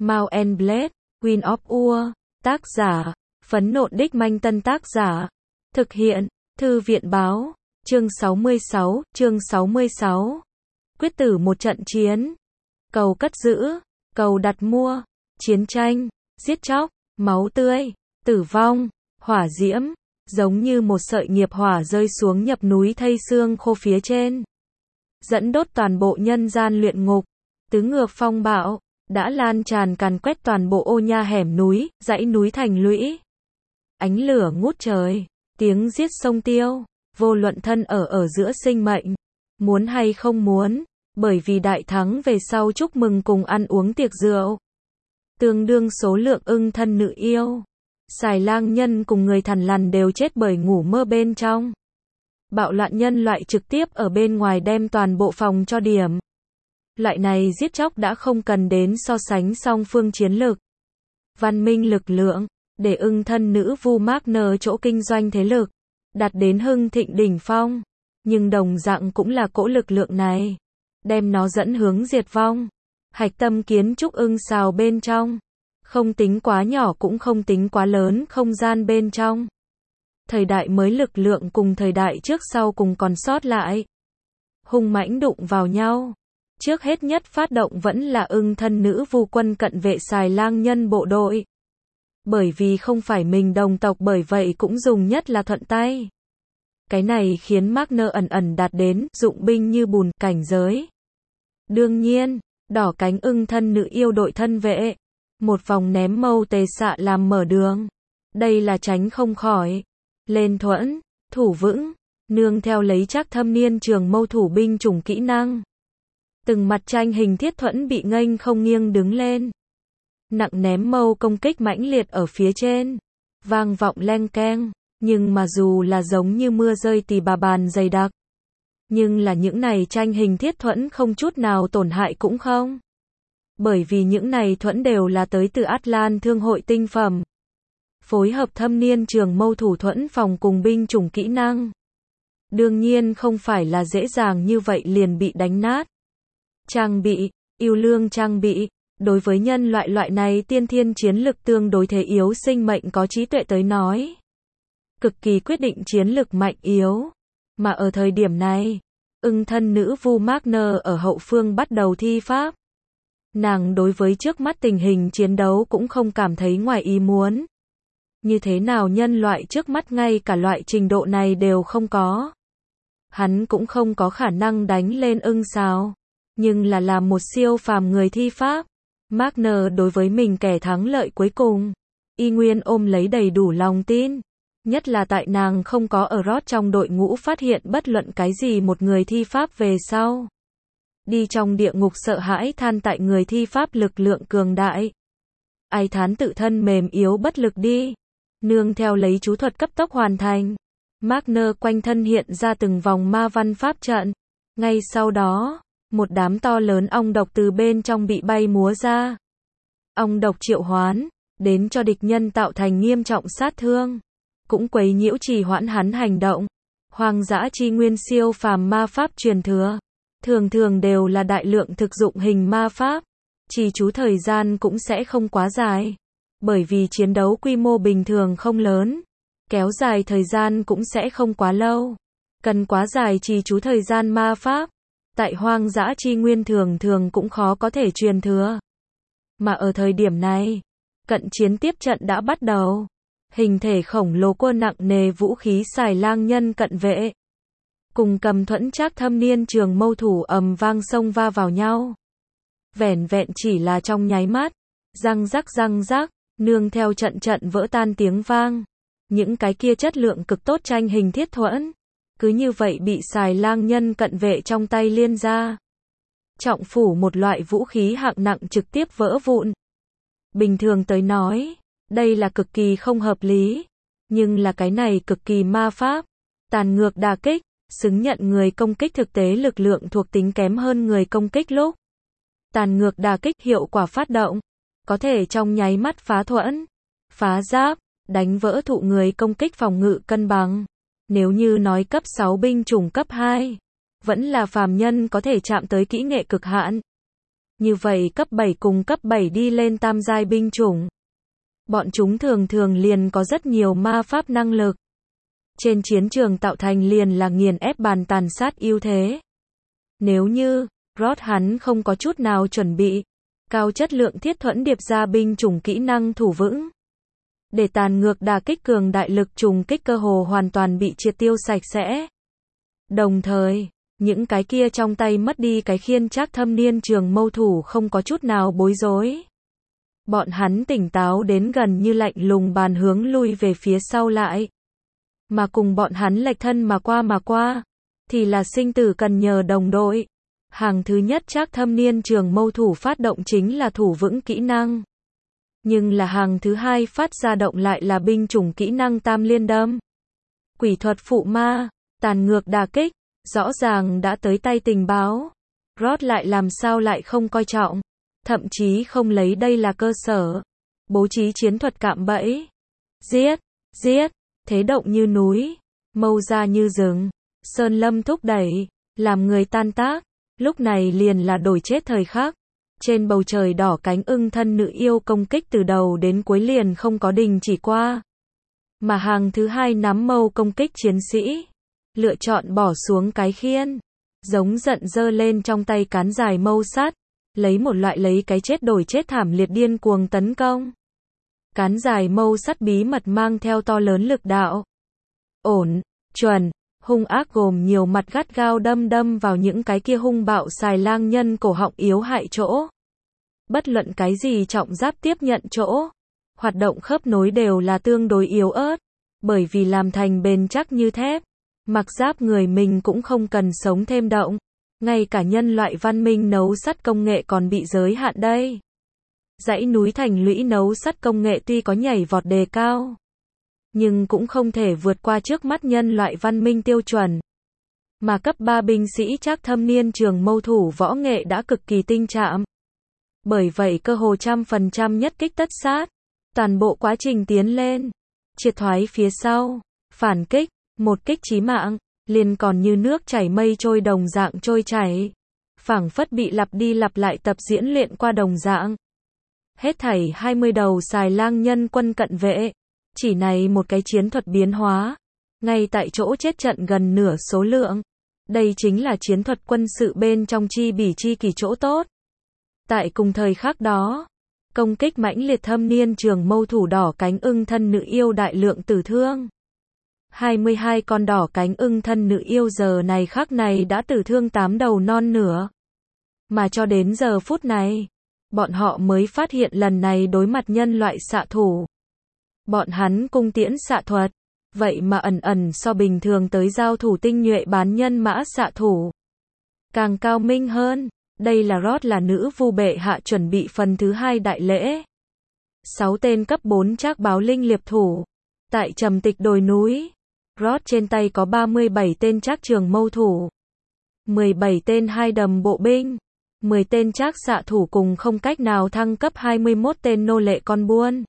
Mount and Blade, Queen of War, tác giả, Phấn Nộn Đích Manh Tân tác giả, thực hiện, Thư viện báo, chương 66, quyết tử một trận chiến, cầu cất giữ, cầu đặt mua, chiến tranh, giết chóc, máu tươi, tử vong, hỏa diễm, giống như một sợi nghiệp hỏa rơi xuống nhập núi thây xương khô phía trên, dẫn đốt toàn bộ nhân gian luyện ngục, tứ ngược phong bạo, đã lan tràn càn quét toàn bộ ô nha hẻm núi, dãy núi thành lũy. Ánh lửa ngút trời, tiếng giết sông tiêu, vô luận thân ở giữa sinh mệnh, muốn hay không muốn, bởi vì đại thắng về sau chúc mừng cùng ăn uống tiệc rượu. Tương đương số lượng ưng thân nữ yêu, xài lang nhân cùng người thằn lằn đều chết bởi ngủ mơ bên trong. Bạo loạn nhân loại trực tiếp ở bên ngoài đem toàn bộ phòng cho điểm. Loại này giết chóc đã không cần đến so sánh song phương chiến lược. Văn minh lực lượng, để ưng thân nữ vu Magner chỗ kinh doanh thế lực, đạt đến hưng thịnh đỉnh phong. Nhưng đồng dạng cũng là cỗ lực lượng này, đem nó dẫn hướng diệt vong. Hạch tâm kiến trúc ưng xào bên trong, không tính quá nhỏ cũng không tính quá lớn không gian bên trong. Thời đại mới lực lượng cùng thời đại trước sau cùng còn sót lại. Hung mãnh đụng vào nhau. Trước hết nhất phát động vẫn là ưng thân nữ vu quân cận vệ xài lang nhân bộ đội. Bởi vì không phải mình đồng tộc bởi vậy cũng dùng nhất là thuận tay. Cái này khiến Magner ẩn ẩn đạt đến dụng binh như bùn cảnh giới. Đương nhiên, đỏ cánh ưng thân nữ yêu đội thân vệ. Một vòng ném mâu tề xạ làm mở đường. Đây là tránh không khỏi. Lên thuẫn, thủ vững, nương theo lấy chắc thâm niên trường mâu thủ binh chủng kỹ năng. Từng mặt tranh hình thiết thuẫn bị nghênh không nghiêng đứng lên. Nặng ném mâu công kích mãnh liệt ở phía trên. Vang vọng leng keng, nhưng mà dù là giống như mưa rơi tì bà bàn dày đặc. Nhưng là những này tranh hình thiết thuẫn không chút nào tổn hại cũng không. Bởi vì những này thuẫn đều là tới từ Atlan thương hội tinh phẩm. Phối hợp thâm niên trường mâu thủ thuẫn phòng cùng binh chủng kỹ năng. Đương nhiên không phải là dễ dàng như vậy liền bị đánh nát. Trang bị, yêu lương trang bị, đối với nhân loại loại này tiên thiên chiến lực tương đối thế yếu sinh mệnh có trí tuệ tới nói. Cực kỳ quyết định chiến lực mạnh yếu. Mà ở thời điểm này, ưng thân nữ vu Magner ở hậu phương bắt đầu thi pháp. Nàng đối với trước mắt tình hình chiến đấu cũng không cảm thấy ngoài ý muốn. Như thế nào nhân loại trước mắt ngay cả loại trình độ này đều không có. Hắn cũng không có khả năng đánh lên ưng sao. Nhưng là làm một siêu phàm người thi pháp. Magner đối với mình kẻ thắng lợi cuối cùng. Y nguyên ôm lấy đầy đủ lòng tin. Nhất là tại nàng không có ở rót trong đội ngũ phát hiện bất luận cái gì một người thi pháp về sau. Đi trong địa ngục sợ hãi than tại người thi pháp lực lượng cường đại. Ai thán tự thân mềm yếu bất lực đi. Nương theo lấy chú thuật cấp tốc hoàn thành. Magner quanh thân hiện ra từng vòng ma văn pháp trận. Ngay sau đó, một đám to lớn ong độc từ bên trong bị bay múa ra. Ong độc triệu hoán, đến cho địch nhân tạo thành nghiêm trọng sát thương. Cũng quấy nhiễu trì hoãn hắn hành động. Hoang dã chi nguyên siêu phàm ma pháp truyền thừa. Thường thường đều là đại lượng thực dụng hình ma pháp. Trì chú thời gian cũng sẽ không quá dài. Bởi vì chiến đấu quy mô bình thường không lớn. Kéo dài thời gian cũng sẽ không quá lâu. Cần quá dài trì chú thời gian ma pháp. Tại hoang dã chi nguyên thường thường cũng khó có thể truyền thừa. Mà ở thời điểm này, cận chiến tiếp trận đã bắt đầu. Hình thể khổng lồ quân nặng nề vũ khí xài lang nhân cận vệ. Cùng cầm thuẫn trác thâm niên trường mâu thủ ầm vang xông va vào nhau. Vẻn vẹn chỉ là trong nháy mắt. Răng rắc, nương theo trận vỡ tan tiếng vang. Những cái kia chất lượng cực tốt tranh hình thiết thuẫn. Cứ như vậy bị xài lang nhân cận vệ trong tay liên ra. Trọng phủ một loại vũ khí hạng nặng trực tiếp vỡ vụn. Bình thường tới nói, đây là cực kỳ không hợp lý. Nhưng là cái này cực kỳ ma pháp. Tàn ngược đả kích, xứng nhận người công kích thực tế lực lượng thuộc tính kém hơn người công kích lúc. Tàn ngược đả kích hiệu quả phát động. Có thể trong nháy mắt phá thuẫn, phá giáp, đánh vỡ thụ người công kích phòng ngự cân bằng. Nếu như nói cấp 6 binh chủng cấp 2, vẫn là phàm nhân có thể chạm tới kỹ nghệ cực hạn. Như vậy cấp 7 cùng cấp 7 đi lên tam giai binh chủng. Bọn chúng thường thường liền có rất nhiều ma pháp năng lực. Trên chiến trường tạo thành liền là nghiền ép bàn tàn sát ưu thế. Nếu như, Rod hắn không có chút nào chuẩn bị, cao chất lượng thiết thuẫn điệp ra binh chủng kỹ năng thủ vững. Để tàn ngược đả kích cường đại lực trùng kích cơ hồ hoàn toàn bị triệt tiêu sạch sẽ. Đồng thời, những cái kia trong tay mất đi cái khiên trác thâm niên trường mâu thủ không có chút nào bối rối. Bọn hắn tỉnh táo đến gần như lạnh lùng bàn hướng lui về phía sau lại. Mà cùng bọn hắn lệch thân mà qua, thì là sinh tử cần nhờ đồng đội. Hàng thứ nhất trác thâm niên trường mâu thủ phát động chính là thủ vững kỹ năng. Nhưng là hàng thứ hai phát ra động lại là binh chủng kỹ năng tam liên đâm. Quỷ thuật phụ ma, tàn ngược đả kích, rõ ràng đã tới tay tình báo. Rod lại làm sao lại không coi trọng, thậm chí không lấy đây là cơ sở. Bố trí chiến thuật cạm bẫy. Giết, giết, thế động như núi, mâu ra như rừng, sơn lâm thúc đẩy, làm người tan tác. Lúc này liền là đổi chết thời khắc. Trên bầu trời đỏ cánh ưng thân nữ yêu công kích từ đầu đến cuối liền không có đình chỉ qua. Mà hàng thứ hai nắm mâu công kích chiến sĩ, lựa chọn bỏ xuống cái khiên, giống giận giơ lên trong tay cán dài mâu sắt, lấy một loại lấy cái chết đổi chết thảm liệt điên cuồng tấn công. Cán dài mâu sắt bí mật mang theo to lớn lực đạo. Ổn, chuẩn, hung ác gồm nhiều mặt gắt gao đâm vào những cái kia hung bạo xài lang nhân cổ họng yếu hại chỗ. Bất luận cái gì trọng giáp tiếp nhận chỗ, hoạt động khớp nối đều là tương đối yếu ớt, bởi vì làm thành bền chắc như thép. Mặc giáp người mình cũng không cần sống thêm động, ngay cả nhân loại văn minh nấu sắt công nghệ còn bị giới hạn đây. Dãy núi thành lũy nấu sắt công nghệ tuy có nhảy vọt đề cao, nhưng cũng không thể vượt qua trước mắt nhân loại văn minh tiêu chuẩn. Mà cấp 3 binh sĩ trác thâm niên trường mâu thủ võ nghệ đã cực kỳ tinh trạm. Bởi vậy cơ hồ 100% nhất kích tất sát. Toàn bộ quá trình tiến lên, triệt thoái phía sau, phản kích, một kích chí mạng, liền còn như nước chảy mây trôi đồng dạng trôi chảy. Phảng phất bị lặp đi lặp lại tập diễn luyện qua đồng dạng. Hết thảy 20 đầu xài lang nhân quân cận vệ. Chỉ này một cái chiến thuật biến hóa, ngay tại chỗ chết trận gần nửa số lượng. Đây chính là chiến thuật quân sự bên trong chi bỉ chi kỳ chỗ tốt. Tại cùng thời khắc đó, công kích mãnh liệt thâm niên trường mâu thủ đỏ cánh ưng thân nữ yêu đại lượng tử thương. 22 con đỏ cánh ưng thân nữ yêu giờ này khắc này đã tử thương 8 đầu non nửa. Mà cho đến giờ phút này, bọn họ mới phát hiện lần này đối mặt nhân loại xạ thủ. Bọn hắn cung tiễn xạ thuật, vậy mà ẩn so bình thường tới giao thủ tinh nhuệ bán nhân mã xạ thủ. Càng cao minh hơn, đây là Rod là nữ vu bệ hạ chuẩn bị phần thứ hai đại lễ. 6 tên cấp 4 trác báo linh liệp thủ. Tại trầm tịch đồi núi, Rod trên tay có 37 tên trác trường mâu thủ, 17 tên hai đầm bộ binh, 10 tên trác xạ thủ cùng không cách nào thăng cấp 21 tên nô lệ con buôn.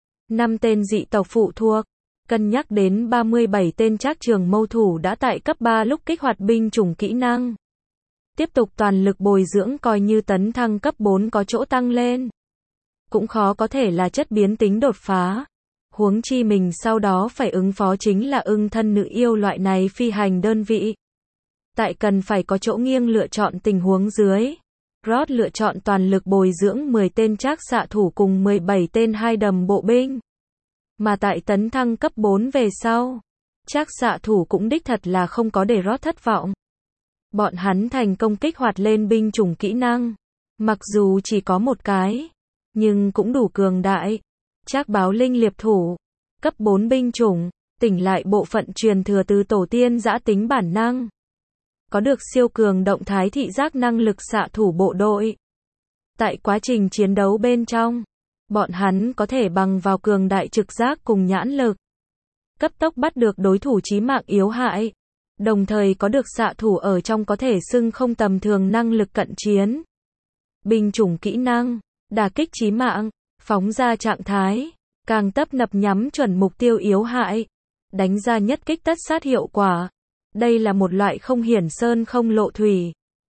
5 tên dị tộc phụ thuộc, cân nhắc đến 37 tên trác trường mâu thủ đã tại cấp 3 lúc kích hoạt binh chủng kỹ năng. Tiếp tục toàn lực bồi dưỡng coi như tấn thăng cấp 4 có chỗ tăng lên. Cũng khó có thể là chất biến tính đột phá. Huống chi mình sau đó phải ứng phó chính là ưng thân nữ yêu loại này phi hành đơn vị. Tại cần phải có chỗ nghiêng lựa chọn tình huống dưới. Rod lựa chọn toàn lực bồi dưỡng 10 tên trác xạ thủ cùng 17 tên hai đầm bộ binh. Mà tại tấn thăng cấp 4 về sau, trác xạ thủ cũng đích thật là không có để Rod thất vọng. Bọn hắn thành công kích hoạt lên binh chủng kỹ năng. Mặc dù chỉ có một cái, nhưng cũng đủ cường đại. Trác báo linh liệp thủ, cấp 4 binh chủng, tỉnh lại bộ phận truyền thừa từ tổ tiên giã tính bản năng. Có được siêu cường động thái thị giác năng lực xạ thủ bộ đội. Tại quá trình chiến đấu bên trong, bọn hắn có thể bằng vào cường đại trực giác cùng nhãn lực, cấp tốc bắt được đối thủ chí mạng yếu hại. Đồng thời có được xạ thủ ở trong có thể xưng không tầm thường năng lực cận chiến. Binh chủng kỹ năng, đả kích chí mạng, phóng ra trạng thái, càng tấp nập nhắm chuẩn mục tiêu yếu hại, đánh ra nhất kích tất sát hiệu quả. Đây là một loại không hiển sơn không lộ thủy,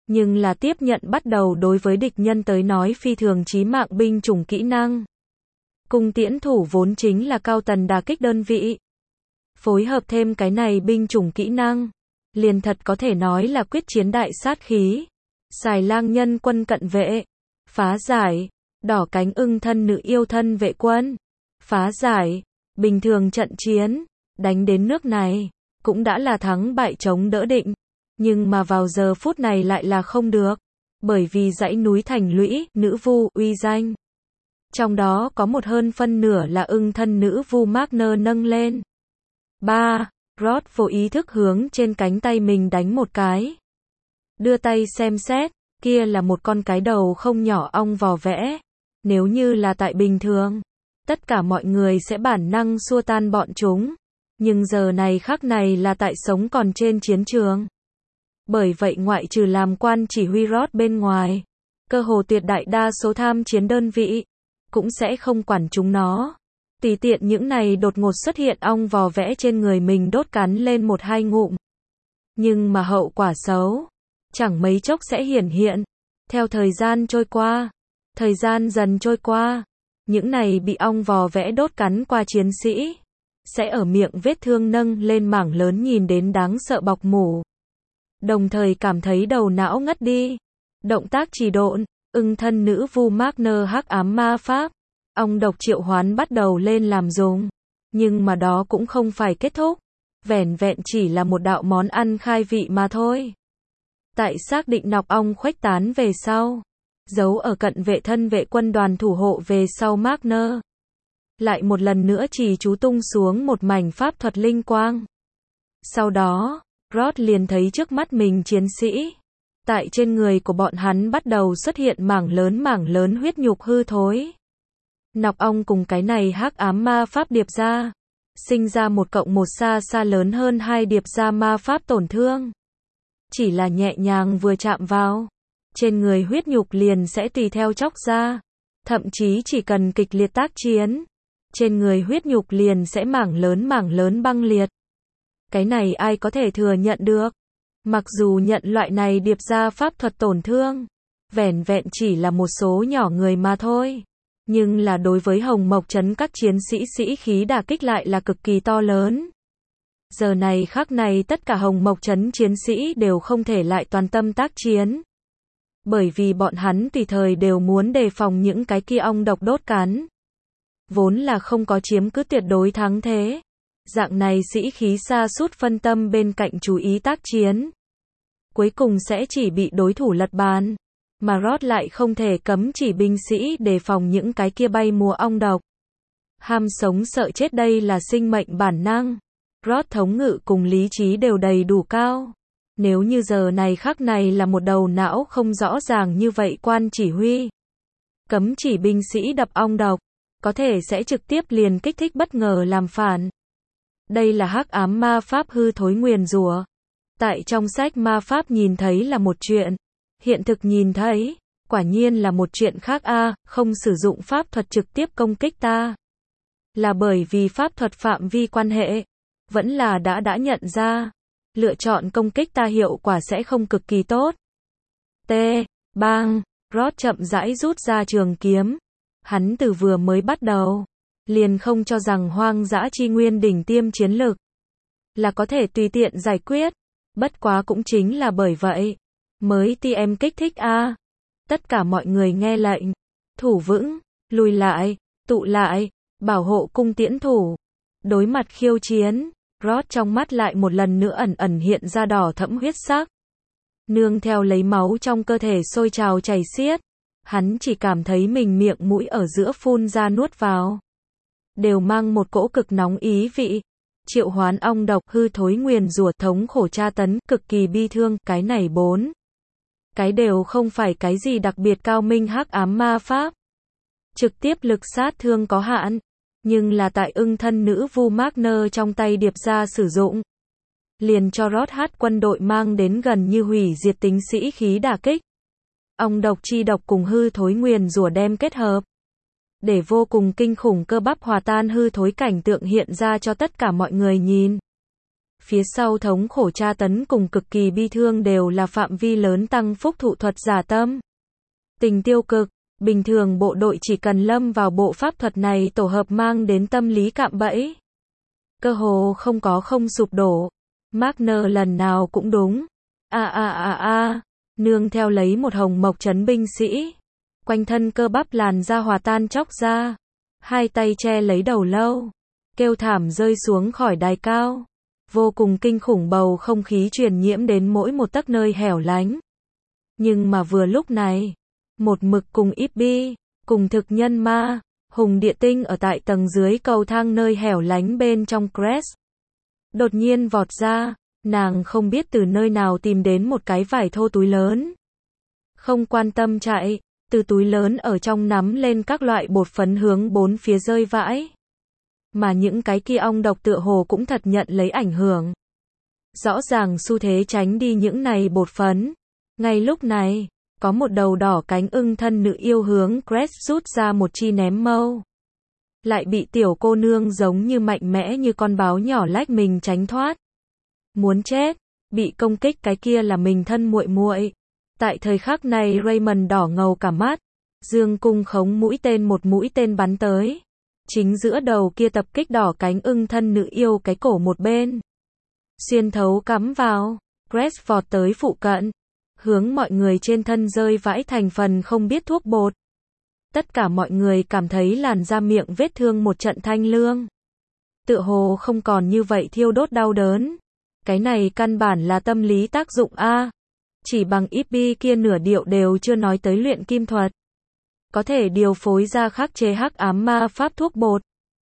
nhưng là tiếp nhận bắt đầu đối với địch nhân tới nói phi thường chí mạng binh chủng kỹ năng. Cung tiễn thủ vốn chính là cao tần đả kích đơn vị. Phối hợp thêm cái này binh chủng kỹ năng, liền thật có thể nói là quyết chiến đại sát khí. Xài lang nhân quân cận vệ, phá giải, đỏ cánh ưng thân nữ yêu thân vệ quân, phá giải, bình thường trận chiến, đánh đến nước này, cũng đã là thắng bại chống đỡ định. Nhưng mà vào giờ phút này lại là không được, bởi vì dãy núi thành lũy, nữ vu, uy danh. Trong đó có một hơn phân nửa là ưng thân nữ vu Magner nâng lên. 3. Rod vô ý thức hướng trên cánh tay mình đánh một cái. Đưa tay xem xét, kia là một con cái đầu không nhỏ ong vò vẽ. Nếu như là tại bình thường, tất cả mọi người sẽ bản năng xua tan bọn chúng. Nhưng giờ này khắc này là tại sống còn trên chiến trường. Bởi vậy ngoại trừ làm quan chỉ huy Rod bên ngoài, cơ hồ tuyệt đại đa số tham chiến đơn vị cũng sẽ không quản chúng nó. Tùy tiện những này đột ngột xuất hiện ong vò vẽ trên người mình đốt cắn lên một hai ngụm. Nhưng mà hậu quả xấu chẳng mấy chốc sẽ hiển hiện. Theo thời gian trôi qua, thời gian dần trôi qua, những này bị ong vò vẽ đốt cắn qua chiến sĩ sẽ ở miệng vết thương nâng lên mảng lớn nhìn đến đáng sợ bọc mủ. Đồng thời cảm thấy đầu não ngất đi. Động tác trì độn, ưng thân nữ vu Magner hắc ám ma pháp, ong độc triệu hoán bắt đầu lên làm dùng. Nhưng mà đó cũng không phải kết thúc, vẻn vẹn chỉ là một đạo món ăn khai vị mà thôi. Tại xác định nọc ong khuếch tán về sau, giấu ở cận vệ thân vệ quân đoàn thủ hộ về sau Magner, lại một lần nữa chỉ chú tung xuống một mảnh pháp thuật linh quang. Sau đó, Rod liền thấy trước mắt mình chiến sĩ. Tại trên người của bọn hắn bắt đầu xuất hiện mảng lớn huyết nhục hư thối. Nọc ong cùng cái này hắc ám ma pháp điệp ra, sinh ra một cộng một xa lớn hơn hai điệp ra ma pháp tổn thương. Chỉ là nhẹ nhàng vừa chạm vào, trên người huyết nhục liền sẽ tùy theo chóc ra. Thậm chí chỉ cần kịch liệt tác chiến, trên người huyết nhục liền sẽ mảng lớn băng liệt. Cái này ai có thể thừa nhận được? Mặc dù nhận loại này điệp ra pháp thuật tổn thương, vẻn vẹn chỉ là một số nhỏ người mà thôi. Nhưng là đối với Hồng Mộc Trấn các chiến sĩ sĩ khí đả kích lại là cực kỳ to lớn. Giờ này khắc này tất cả Hồng Mộc Trấn chiến sĩ đều không thể lại toàn tâm tác chiến. Bởi vì bọn hắn tùy thời đều muốn đề phòng những cái kia ong độc đốt cắn. Vốn là không có chiếm cứ tuyệt đối thắng thế. Dạng này sĩ khí sa sút phân tâm bên cạnh chú ý tác chiến. Cuối cùng sẽ chỉ bị đối thủ lật bàn. Mà Rod lại không thể cấm chỉ binh sĩ đề phòng những cái kia bay múa ong độc. Ham sống sợ chết đây là sinh mệnh bản năng. Rod thống ngự cùng lý trí đều đầy đủ cao. Nếu như giờ này khắc này là một đầu não không rõ ràng như vậy quan chỉ huy, cấm chỉ binh sĩ đập ong độc, có thể sẽ trực tiếp liền kích thích bất ngờ làm phản. Đây là hắc ám ma pháp hư thối nguyền rủa. Tại trong sách ma pháp nhìn thấy là một chuyện, hiện thực nhìn thấy, quả nhiên là một chuyện khác a. Không sử dụng pháp thuật trực tiếp công kích ta, là bởi vì pháp thuật phạm vi quan hệ, vẫn là đã nhận ra, lựa chọn công kích ta hiệu quả sẽ không cực kỳ tốt. T. Bang. Rod chậm rãi rút ra trường kiếm. Hắn từ vừa mới bắt đầu, liền không cho rằng hoang dã chi nguyên đỉnh tiêm chiến lực là có thể tùy tiện giải quyết. Bất quá cũng chính là bởi vậy, mới TM kích thích a. Tất cả mọi người nghe lệnh, thủ vững, lùi lại, tụ lại, bảo hộ cung tiễn thủ. Đối mặt khiêu chiến, Rod trong mắt lại một lần nữa ẩn hiện ra đỏ thẫm huyết sắc. Nương theo lấy máu trong cơ thể sôi trào chảy xiết, hắn chỉ cảm thấy mình miệng mũi ở giữa phun ra nuốt vào, đều mang một cỗ cực nóng ý vị. Triệu hoán ong độc, hư thối nguyền rủa, thống khổ tra tấn, cực kỳ bi thương, cái này 4 cái đều không phải cái gì đặc biệt cao minh hắc ám ma pháp. Trực tiếp lực sát thương có hạn, nhưng là tại ưng thân nữ vu Magner trong tay điệp ra sử dụng, liền cho Rod hát quân đội mang đến gần như hủy diệt tính sĩ khí đả kích. Ong độc chi độc cùng hư thối nguyền rủa đem kết hợp, để vô cùng kinh khủng cơ bắp hòa tan hư thối cảnh tượng hiện ra cho tất cả mọi người nhìn. Phía sau thống khổ tra tấn cùng cực kỳ bi thương đều là phạm vi lớn tăng phúc thụ thuật giả tâm. Tình tiêu cực, bình thường bộ đội chỉ cần lâm vào bộ pháp thuật này tổ hợp mang đến tâm lý cạm bẫy. Cơ hồ không có không sụp đổ. Wagner lần nào cũng đúng. Nương theo lấy một hồng mộc trấn binh sĩ. Quanh thân cơ bắp làn da hòa tan chóc ra. Hai tay che lấy đầu lâu. Kêu thảm rơi xuống khỏi đài cao. Vô cùng kinh khủng bầu không khí truyền nhiễm đến mỗi một tấc nơi hẻo lánh. Nhưng mà vừa lúc này, một mực cùng Ibby, cùng thực nhân ma, hùng địa tinh ở tại tầng dưới cầu thang nơi hẻo lánh bên trong Crest. Đột nhiên vọt ra, nàng không biết từ nơi nào tìm đến một cái vải thô túi lớn. Không quan tâm chạy, từ túi lớn ở trong nắm lên các loại bột phấn hướng bốn phía rơi vãi. Mà những cái kia ong độc tựa hồ cũng thật nhận lấy ảnh hưởng. Rõ ràng xu thế tránh đi những này bột phấn. Ngay lúc này, có một đầu đỏ cánh ưng thân nữ yêu hướng Crest rút ra một chi ném mâu. Lại bị tiểu cô nương giống như mạnh mẽ như con báo nhỏ lách mình tránh thoát. Muốn chết, bị công kích cái kia là mình thân muội muội. Tại thời khắc này Raymond đỏ ngầu cả mắt, dương cung khống mũi tên một mũi tên bắn tới. Chính giữa đầu kia tập kích đỏ cánh ưng thân nữ yêu cái cổ một bên. Xuyên thấu cắm vào, Crest vọt tới phụ cận, hướng mọi người trên thân rơi vãi thành phần không biết thuốc bột. Tất cả mọi người cảm thấy làn da miệng vết thương một trận thanh lương. Tựa hồ không còn như vậy thiêu đốt đau đớn. Cái này căn bản là tâm lý tác dụng a. Chỉ bằng Ibby kia nửa điệu đều chưa nói tới luyện kim thuật. Có thể điều phối ra khắc chế hắc ám ma pháp thuốc bột.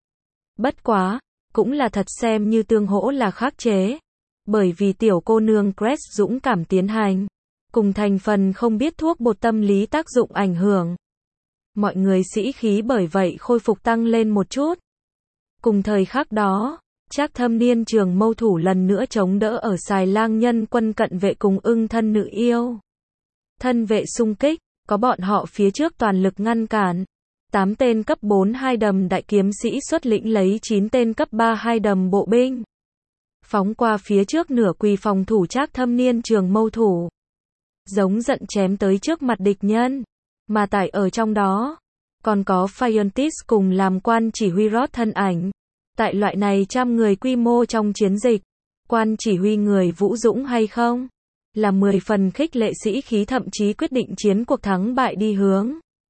Bất quá, cũng là thật xem như tương hỗ là khắc chế. Bởi vì tiểu cô nương Crest dũng cảm tiến hành. Cùng thành phần không biết thuốc bột tâm lý tác dụng ảnh hưởng. Mọi người sĩ khí bởi vậy khôi phục tăng lên một chút. Cùng thời khắc đó, Trác Thâm Niên trường mâu thủ lần nữa chống đỡ ở xài lang nhân quân cận vệ cùng ưng thân nữ yêu. Thân vệ xung kích, có bọn họ phía trước toàn lực ngăn cản. 8 tên cấp 4 hai đầm đại kiếm sĩ xuất lĩnh lấy 9 tên cấp 3 hai đầm bộ binh. Phóng qua phía trước nửa quỳ phòng thủ Trác Thâm Niên trường mâu thủ. Giống giận chém tới trước mặt địch nhân. Mà tại ở trong đó, còn có Phiontis cùng làm quan chỉ huy Rod thân ảnh. Tại loại này trăm người quy mô trong chiến dịch, quan chỉ huy người vũ dũng hay không? Là 10 phần khích lệ sĩ khí thậm chí quyết định chiến cuộc thắng bại đi hướng.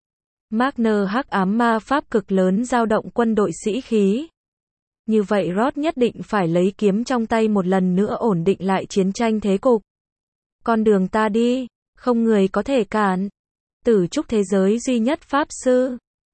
Wagner hắc ám ma pháp cực lớn dao động quân đội sĩ khí. Như vậy Rod nhất định phải lấy kiếm trong tay một lần nữa ổn định lại chiến tranh thế cục. Con đường ta đi, không người có thể cản. Tử trúc thế giới duy nhất pháp sư.